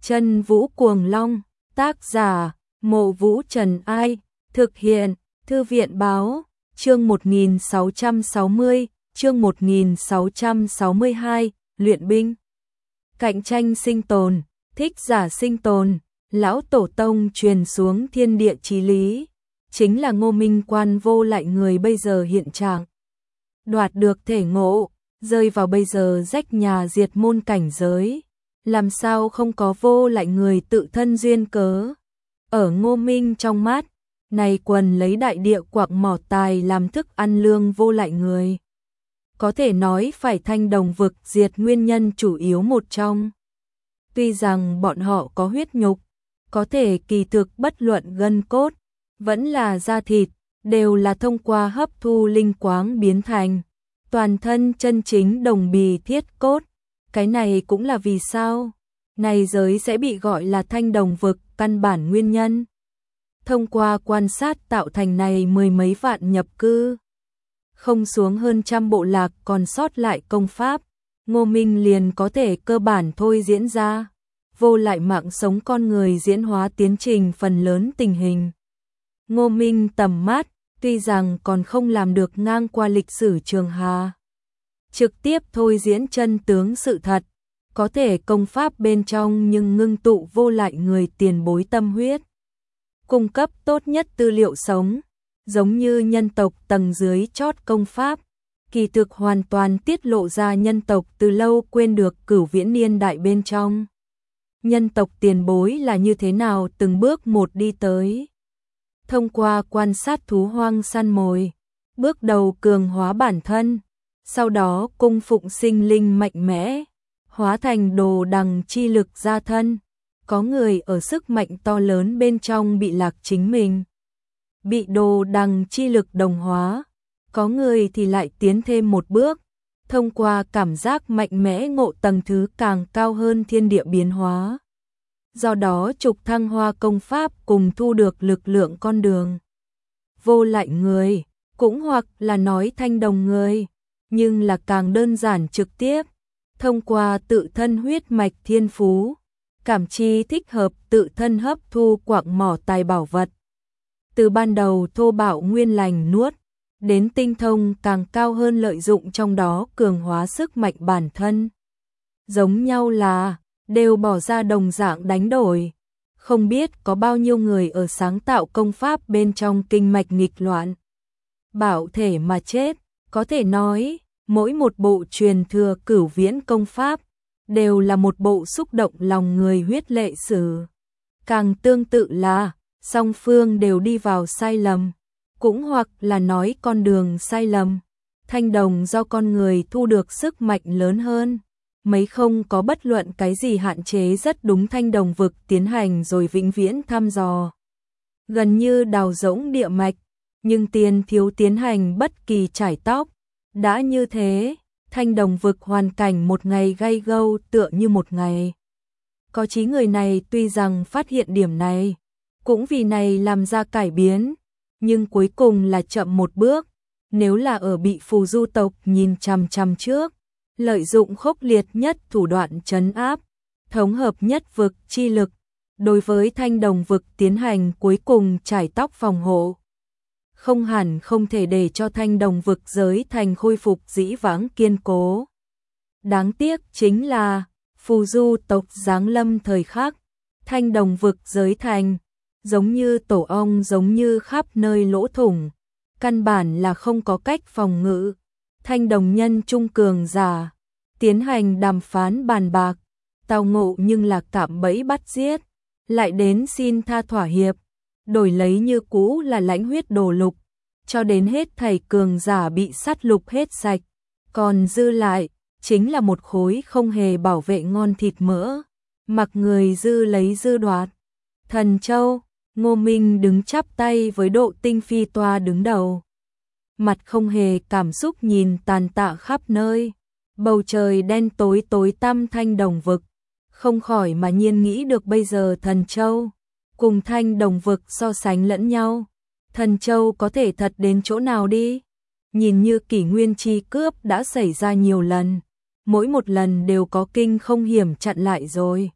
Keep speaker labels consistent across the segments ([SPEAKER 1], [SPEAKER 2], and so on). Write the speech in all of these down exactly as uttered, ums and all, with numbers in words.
[SPEAKER 1] Chân Vũ Cuồng Long, tác giả, Mộ Vũ Trần Ai, thực hiện, Thư viện Báo, chương một nghìn sáu trăm sáu mươi, chương một nghìn sáu trăm sáu mươi hai, luyện binh. Cạnh tranh sinh tồn, thích giả sinh tồn, lão tổ tông truyền xuống thiên địa chí lý, chính là Ngô Minh Quan vô lại người bây giờ hiện trạng. Đoạt được thể ngộ, rơi vào bây giờ rách nhà diệt môn cảnh giới, làm sao không có vô lại người tự thân duyên cớ. Ở Ngô Minh trong mắt, này quần lấy đại địa quạng mỏ tài làm thức ăn lương vô lại người. Có thể nói phải Thanh Đồng vực diệt nguyên nhân chủ yếu một trong. Tuy rằng bọn họ có huyết nhục, có thể kỳ thực bất luận gân cốt, vẫn là da thịt, đều là thông qua hấp thu linh quáng biến thành. Toàn thân chân chính đồng bì thiết cốt, cái này cũng là vì sao này giới sẽ bị gọi là Thanh Đồng vực căn bản nguyên nhân. Thông qua quan sát tạo thành này mười mấy vạn nhập cư, không xuống hơn trăm bộ lạc còn sót lại công pháp, Ngô Minh liền có thể cơ bản thôi diễn ra, vô lại mạng sống con người diễn hóa tiến trình phần lớn tình hình. Ngô Minh tầm mắt, tuy rằng còn không làm được ngang qua lịch sử Trường Hà, trực tiếp thôi diễn chân tướng sự thật, có thể công pháp bên trong nhưng ngưng tụ vô lại người tiền bối tâm huyết, cung cấp tốt nhất tư liệu sống, giống như nhân tộc tầng dưới chót công pháp, kỳ thực hoàn toàn tiết lộ ra nhân tộc từ lâu quên được cửu viễn niên đại bên trong. Nhân tộc tiền bối là như thế nào từng bước một đi tới. Thông qua quan sát thú hoang săn mồi, bước đầu cường hóa bản thân, sau đó cung phụng sinh linh mạnh mẽ, hóa thành đồ đằng chi lực ra thân. Có người ở sức mạnh to lớn bên trong bị lạc chính mình, bị đồ đằng chi lực đồng hóa, có người thì lại tiến thêm một bước, thông qua cảm giác mạnh mẽ ngộ tầng thứ càng cao hơn thiên địa biến hóa. Do đó trục thăng hoa công pháp cùng thu được lực lượng con đường. Vô lại người, cũng hoặc là nói thanh đồng người, nhưng là càng đơn giản trực tiếp, thông qua tự thân huyết mạch thiên phú, cảm chi thích hợp tự thân hấp thu quạng mỏ tài bảo vật. Từ ban đầu thô bạo nguyên lành nuốt, đến tinh thông càng cao hơn lợi dụng trong đó cường hóa sức mạnh bản thân. Giống nhau là, đều bỏ ra đồng dạng đánh đổi. Không biết có bao nhiêu người ở sáng tạo công pháp bên trong kinh mạch nghịch loạn, bảo thể mà chết, có thể nói, mỗi một bộ truyền thừa cửu viễn công pháp, đều là một bộ xúc động lòng người huyết lệ sử. Càng tương tự là, song phương đều đi vào sai lầm, cũng hoặc là nói con đường sai lầm. Thanh đồng do con người thu được sức mạnh lớn hơn, mấy không có bất luận cái gì hạn chế rất đúng Thanh Đồng vực tiến hành rồi vĩnh viễn thăm dò. Gần như đào rỗng địa mạch, nhưng tiền thiếu tiến hành bất kỳ trải tóc. Đã như thế, Thanh Đồng vực hoàn cảnh một ngày gay gâu tựa như một ngày. Có chí người này tuy rằng phát hiện điểm này, cũng vì này làm ra cải biến, nhưng cuối cùng là chậm một bước. Nếu là ở bị phù du tộc nhìn chằm chằm trước, lợi dụng khốc liệt nhất thủ đoạn trấn áp, thống hợp nhất vực chi lực, đối với Thanh Đồng vực tiến hành cuối cùng trải tóc phòng hộ. Không hẳn không thể để cho Thanh Đồng vực giới thành khôi phục dĩ vãng kiên cố. Đáng tiếc chính là, phù du tộc giáng lâm thời khắc, Thanh Đồng vực giới thành, giống như tổ ong giống như khắp nơi lỗ thủng, căn bản là không có cách phòng ngự. Thanh đồng nhân trung cường giả, tiến hành đàm phán bàn bạc, tao ngộ nhưng là cạm bẫy bắt giết, lại đến xin tha thỏa hiệp, đổi lấy như cũ là lãnh huyết đổ lục, cho đến hết thảy cường giả bị sát lục hết sạch, còn dư lại, chính là một khối không hề bảo vệ ngon thịt mỡ, mặc người dư lấy dư đoạt. Thần Châu, Ngô Minh đứng chắp tay với Độ Tinh Phi toa đứng đầu. Mặt không hề cảm xúc nhìn tàn tạ khắp nơi, bầu trời đen tối tối tăm Thanh Đồng vực, không khỏi mà nhiên nghĩ được bây giờ Thần Châu cùng Thanh Đồng vực so sánh lẫn nhau, Thần Châu có thể thật đến chỗ nào đi. Nhìn như kỷ nguyên chi cướp đã xảy ra nhiều lần, mỗi một lần đều có kinh không hiểm chặn lại rồi,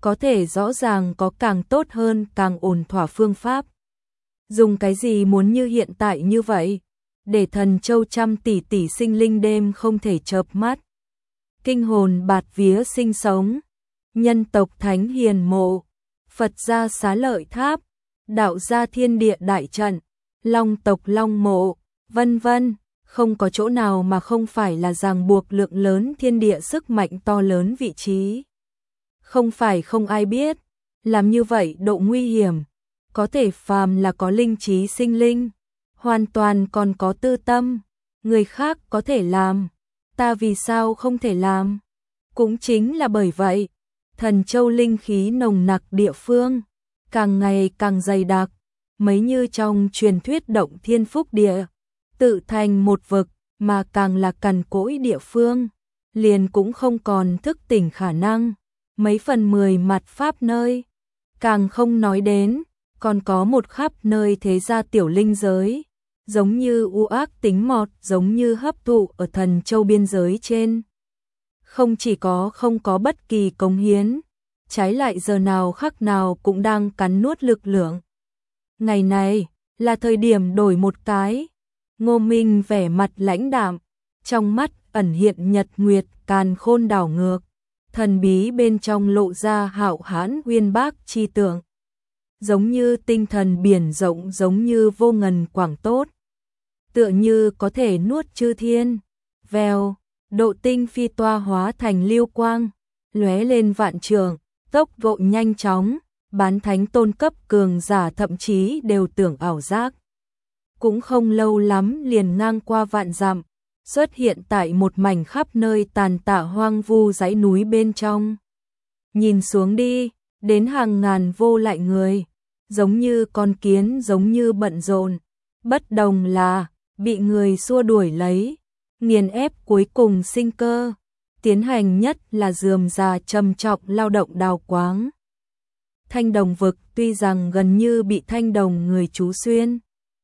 [SPEAKER 1] có thể rõ ràng có càng tốt hơn, càng ổn thỏa phương pháp. Dùng cái gì muốn như hiện tại như vậy, để thần châu trăm tỷ tỷ sinh linh đêm không thể chợp mắt. Kinh hồn bạt vía sinh sống, nhân tộc thánh hiền mộ, Phật gia xá lợi tháp, đạo gia thiên địa đại trận, long tộc long mộ, vân vân, không có chỗ nào mà không phải là ràng buộc lượng lớn thiên địa sức mạnh to lớn vị trí. Không phải không ai biết, làm như vậy độ nguy hiểm, có thể phàm là có linh trí sinh linh, hoàn toàn còn có tư tâm, người khác có thể làm, ta vì sao không thể làm? Cũng chính là bởi vậy, thần châu linh khí nồng nặc địa phương, càng ngày càng dày đặc, mấy như trong truyền thuyết động thiên phúc địa, tự thành một vực, mà càng là cằn cỗi địa phương, liền cũng không còn thức tỉnh khả năng, mấy phần mười mặt pháp nơi, càng không nói đến, còn có một khắp nơi thế gia tiểu linh giới, giống như u ác tính mọt, giống như hấp thụ ở thần châu biên giới trên. Không chỉ có không có bất kỳ cống hiến, trái lại giờ nào khắc nào cũng đang cắn nuốt lực lượng. Ngày này, là thời điểm đổi một cái. Ngô Minh vẻ mặt lãnh đạm, trong mắt ẩn hiện nhật nguyệt càn khôn đảo ngược, thần bí bên trong lộ ra hạo hãn uyên bác chi tượng. Giống như tinh thần biển rộng, giống như vô ngần quảng tốt. Tựa như có thể nuốt chư thiên. Vèo, độ tinh phi toa hóa thành lưu quang, lóe lên vạn trường, tốc độ nhanh chóng, bán thánh tôn cấp cường giả thậm chí đều tưởng ảo giác. Cũng không lâu lắm liền ngang qua vạn dặm, xuất hiện tại một mảnh khắp nơi tàn tạ hoang vu dãy núi bên trong. Nhìn xuống đi, đến hàng ngàn vô lại người, giống như con kiến, giống như bận rộn, bất đồng là bị người xua đuổi lấy, nghiền ép cuối cùng sinh cơ, tiến hành nhất là rườm rà trầm trọng lao động đào quáng. Thanh đồng vực tuy rằng gần như bị thanh đồng người trú xuyên,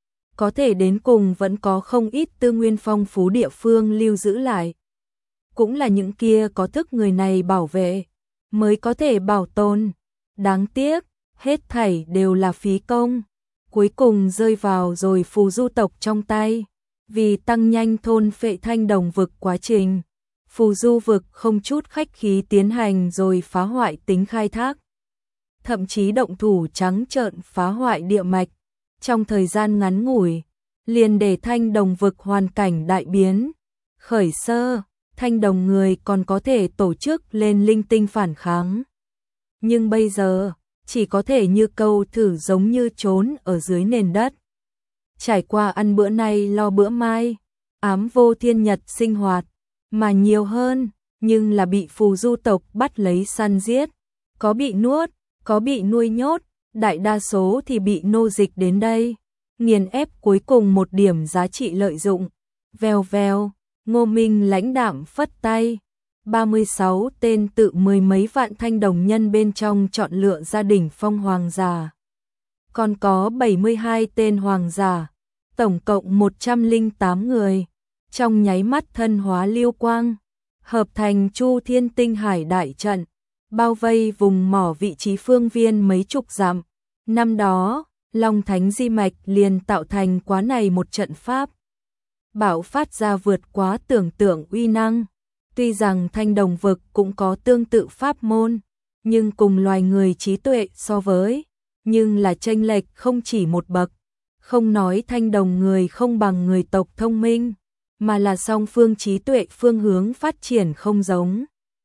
[SPEAKER 1] có thể đến cùng vẫn có không ít tư nguyên phong phú địa phương lưu giữ lại. Cũng là những kia có thức người này bảo vệ, mới có thể bảo tồn. Đáng tiếc, hết thảy đều là phí công, cuối cùng rơi vào rồi phù du tộc trong tay. Vì tăng nhanh thôn phệ thanh đồng vực quá trình, phù du vực không chút khách khí tiến hành rồi phá hoại tính khai thác. Thậm chí động thủ trắng trợn phá hoại địa mạch, trong thời gian ngắn ngủi, liền để thanh đồng vực hoàn cảnh đại biến. Khởi sơ, thanh đồng người còn có thể tổ chức lên linh tinh phản kháng. Nhưng bây giờ, chỉ có thể như câu thử, giống như trốn ở dưới nền đất. Trải qua ăn bữa nay lo bữa mai, ám vô thiên nhật sinh hoạt, mà nhiều hơn, nhưng là bị phù du tộc bắt lấy săn giết, có bị nuốt, có bị nuôi nhốt, đại đa số thì bị nô dịch đến đây, nghiền ép cuối cùng một điểm giá trị lợi dụng. Vèo vèo, Ngô Minh lãnh đạm phất tay, ba mươi sáu tên tự mười mấy vạn thanh đồng nhân bên trong chọn lựa gia đình phong hoàng giả. Còn có bảy mươi hai tên hoàng giả, tổng cộng một trăm lẻ tám người, trong nháy mắt thân hóa lưu quang, hợp thành Chu Thiên Tinh Hải đại trận, bao vây vùng mỏ vị trí phương viên mấy chục dặm. Năm đó, Long Thánh Di Mạch liền tạo thành quá này một trận pháp, bạo phát ra vượt quá tưởng tượng uy năng. Tuy rằng thanh đồng vực cũng có tương tự pháp môn, nhưng cùng loài người trí tuệ so với, nhưng là chênh lệch không chỉ một bậc. Không nói thanh đồng người không bằng người tộc thông minh, mà là song phương trí tuệ phương hướng phát triển không giống.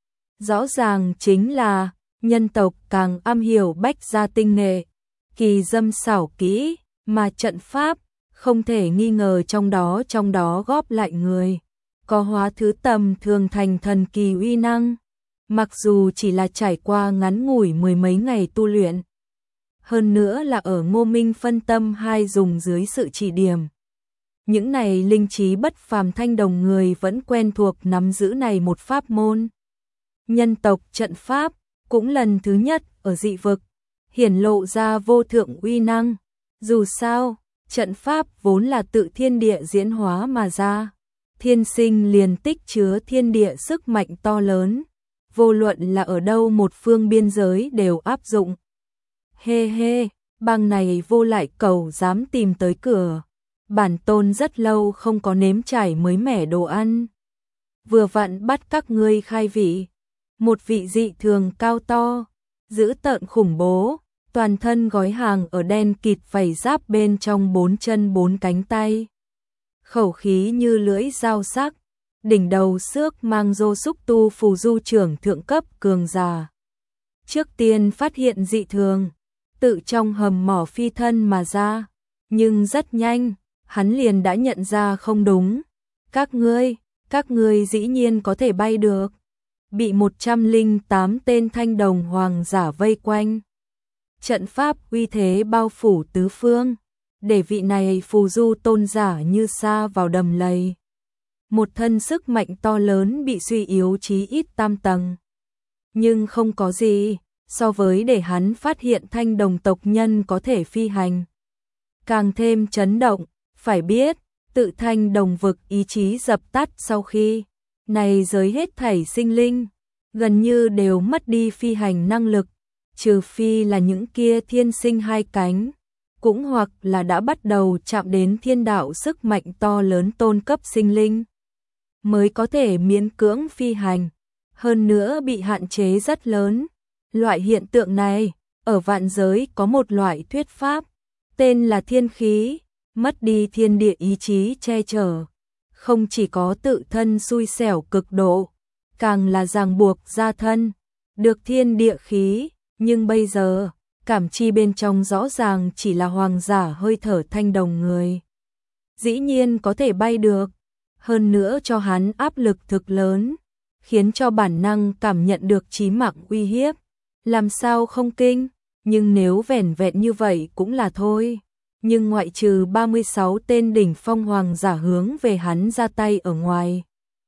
[SPEAKER 1] Rõ ràng chính là, nhân tộc càng am hiểu bách gia tinh nghệ, kỳ dâm xảo kỹ, mà trận pháp, không thể nghi ngờ trong đó trong đó góp lại người. Có hóa thứ tầm thường thành thần kỳ uy năng, mặc dù chỉ là trải qua ngắn ngủi mười mấy ngày tu luyện. Hơn nữa là ở Ngô Minh phân tâm hai dùng dưới sự chỉ điểm. Những này linh trí bất phàm thanh đồng người vẫn quen thuộc nắm giữ này một pháp môn. Nhân tộc trận pháp cũng lần thứ nhất ở dị vực, hiển lộ ra vô thượng uy năng. Dù sao, trận pháp vốn là tự thiên địa diễn hóa mà ra, thiên sinh liền tích chứa thiên địa sức mạnh to lớn, vô luận là ở đâu một phương biên giới đều áp dụng. Hê hê, bang này vô lại cầu dám tìm tới cửa. Bản tôn rất lâu không có nếm trải mới mẻ đồ ăn. Vừa vặn bắt các ngươi khai vị. Một vị dị thường cao to, dữ tợn khủng bố, toàn thân gói hàng ở đen kịt vảy giáp bên trong bốn chân bốn cánh tay. Khẩu khí như lưỡi dao sắc, đỉnh đầu xước mang rô xúc tu phù du trưởng thượng cấp cường giả. Trước tiên phát hiện dị thường, tự trong hầm mỏ phi thân mà ra, nhưng rất nhanh, hắn liền đã nhận ra không đúng. Các ngươi, các ngươi dĩ nhiên có thể bay được. Bị một trăm lẻ tám tên thanh đồng hoàng giả vây quanh. Trận pháp uy thế bao phủ tứ phương, để vị này phù du tôn giả như sa vào đầm lầy. Một thân sức mạnh to lớn bị suy yếu chí ít tam tầng. Nhưng không có gì, so với để hắn phát hiện thanh đồng tộc nhân có thể phi hành. Càng thêm chấn động, phải biết, tự thanh đồng vực ý chí dập tắt sau khi, này giới hết thảy sinh linh, gần như đều mất đi phi hành năng lực, trừ phi là những kia thiên sinh hai cánh, cũng hoặc là đã bắt đầu chạm đến thiên đạo sức mạnh to lớn tôn cấp sinh linh, mới có thể miễn cưỡng phi hành, hơn nữa bị hạn chế rất lớn. Loại hiện tượng này, ở vạn giới có một loại thuyết pháp, tên là thiên khí, mất đi thiên địa ý chí che chở, không chỉ có tự thân xui xẻo cực độ, càng là ràng buộc gia thân, được thiên địa khí, nhưng bây giờ, cảm chi bên trong rõ ràng chỉ là hoàng giả hơi thở thanh đồng người. Dĩ nhiên có thể bay được, hơn nữa cho hắn áp lực thực lớn, khiến cho bản năng cảm nhận được chí mạng uy hiếp. Làm sao không kinh, nhưng nếu vẻn vẹn như vậy cũng là thôi. Nhưng ngoại trừ ba mươi sáu tên đỉnh phong hoàng giả hướng về hắn ra tay ở ngoài,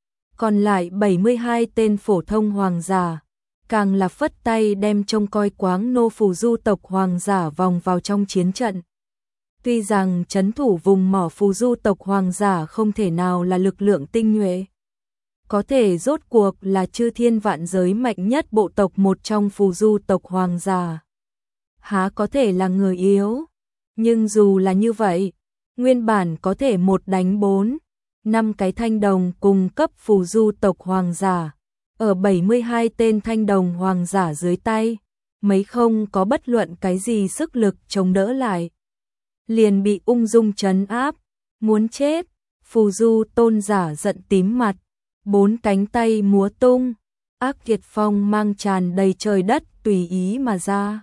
[SPEAKER 1] còn lại bảy mươi hai tên phổ thông hoàng giả, càng là phất tay đem trông coi quáng nô phù du tộc hoàng giả vòng vào trong chiến trận. Tuy rằng trấn thủ vùng mỏ phù du tộc hoàng giả không thể nào là lực lượng tinh nhuệ, có thể rốt cuộc là chư thiên vạn giới mạnh nhất bộ tộc một trong phù du tộc hoàng giả, há có thể là người yếu. Nhưng dù là như vậy, nguyên bản có thể một đánh bốn, năm cái thanh đồng cùng cấp phù du tộc hoàng giả, ở bảy mươi hai tên thanh đồng hoàng giả dưới tay, mấy không có bất luận cái gì sức lực chống đỡ lại, liền bị ung dung trấn áp, muốn chết. Phù du tôn giả giận tím mặt, bốn cánh tay múa tung, ác kiệt phong mang tràn đầy trời đất tùy ý mà ra.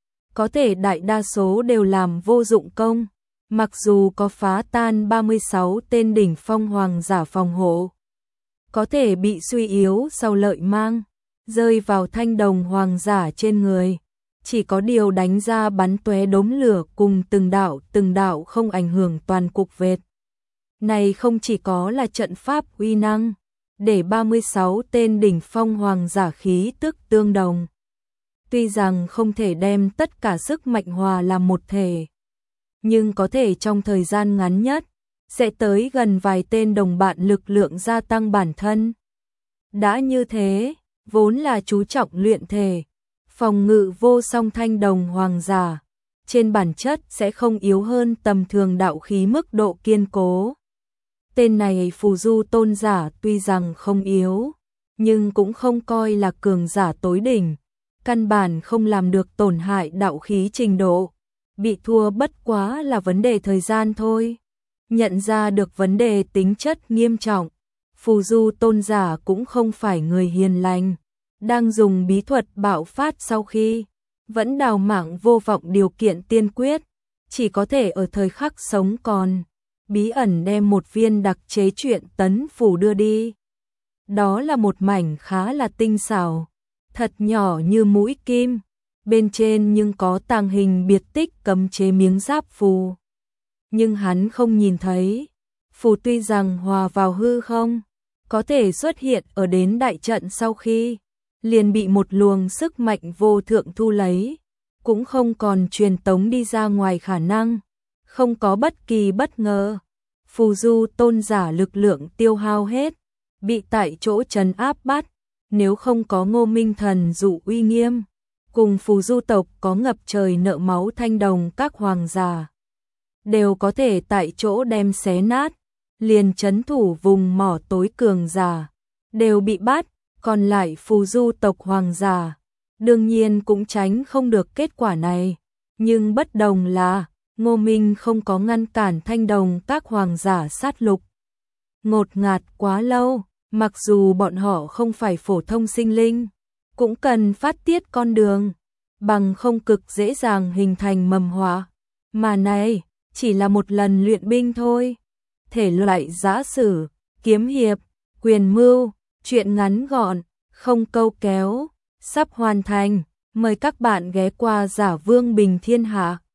[SPEAKER 1] Có thể đại đa số đều làm vô dụng công, mặc dù có phá tan ba mươi sáu tên đỉnh phong hoàng giả phòng hộ, có thể bị suy yếu sau lợi mang, rơi vào thanh đồng hoàng giả trên người, chỉ có điều đánh ra bắn tóe đốm lửa cùng từng đạo từng đạo không ảnh hưởng toàn cục vệt. Này không chỉ có là trận pháp uy năng, để ba mươi sáu tên đỉnh phong hoàng giả khí tức tương đồng. Tuy rằng không thể đem tất cả sức mạnh hòa làm một thể, nhưng có thể trong thời gian ngắn nhất, sẽ tới gần vài tên đồng bạn lực lượng gia tăng bản thân. Đã như thế, vốn là chú trọng luyện thể, phòng ngự vô song thanh đồng hoàng giả, trên bản chất sẽ không yếu hơn tầm thường đạo khí mức độ kiên cố. Tên này phù du tôn giả tuy rằng không yếu, nhưng cũng không coi là cường giả tối đỉnh, căn bản không làm được tổn hại đạo khí trình độ, bị thua bất quá là vấn đề thời gian thôi. Nhận ra được vấn đề tính chất nghiêm trọng, phù du tôn giả cũng không phải người hiền lành, đang dùng bí thuật bạo phát sau khi vẫn đào mảng vô vọng điều kiện tiên quyết, chỉ có thể ở thời khắc sống còn, bí ẩn đem một viên đặc chế truyện tấn phủ đưa đi. Đó là một mảnh khá là tinh xảo, thật nhỏ như mũi kim, bên trên nhưng có tàng hình biệt tích cấm chế miếng giáp phù. Nhưng hắn không nhìn thấy, phù tuy rằng hòa vào hư không, có thể xuất hiện ở đến đại trận sau khi, liền bị một luồng sức mạnh vô thượng thu lấy, cũng không còn truyền tống đi ra ngoài khả năng, không có bất kỳ bất ngờ. Phù du tôn giả lực lượng tiêu hao hết, bị tại chỗ trấn áp bắt, nếu không có Ngô Minh Thần dụ uy nghiêm, cùng phù du tộc có ngập trời nợ máu thanh đồng các hoàng giả, đều có thể tại chỗ đem xé nát, liền trấn thủ vùng mỏ tối cường giả, đều bị bắt, còn lại phù du tộc hoàng giả, đương nhiên cũng tránh không được kết quả này, nhưng bất đồng là, Ngô Minh không có ngăn cản thanh đồng các hoàng giả sát lục. Ngột ngạt quá lâu, mặc dù bọn họ không phải phổ thông sinh linh, cũng cần phát tiết con đường, bằng không cực dễ dàng hình thành mầm họa. Mà này, chỉ là một lần luyện binh thôi. Thể loại giã sử, kiếm hiệp, quyền mưu, truyện ngắn gọn, không câu kéo, sắp hoàn thành. Mời các bạn ghé qua Giả Vương Bình Thiên Hạ.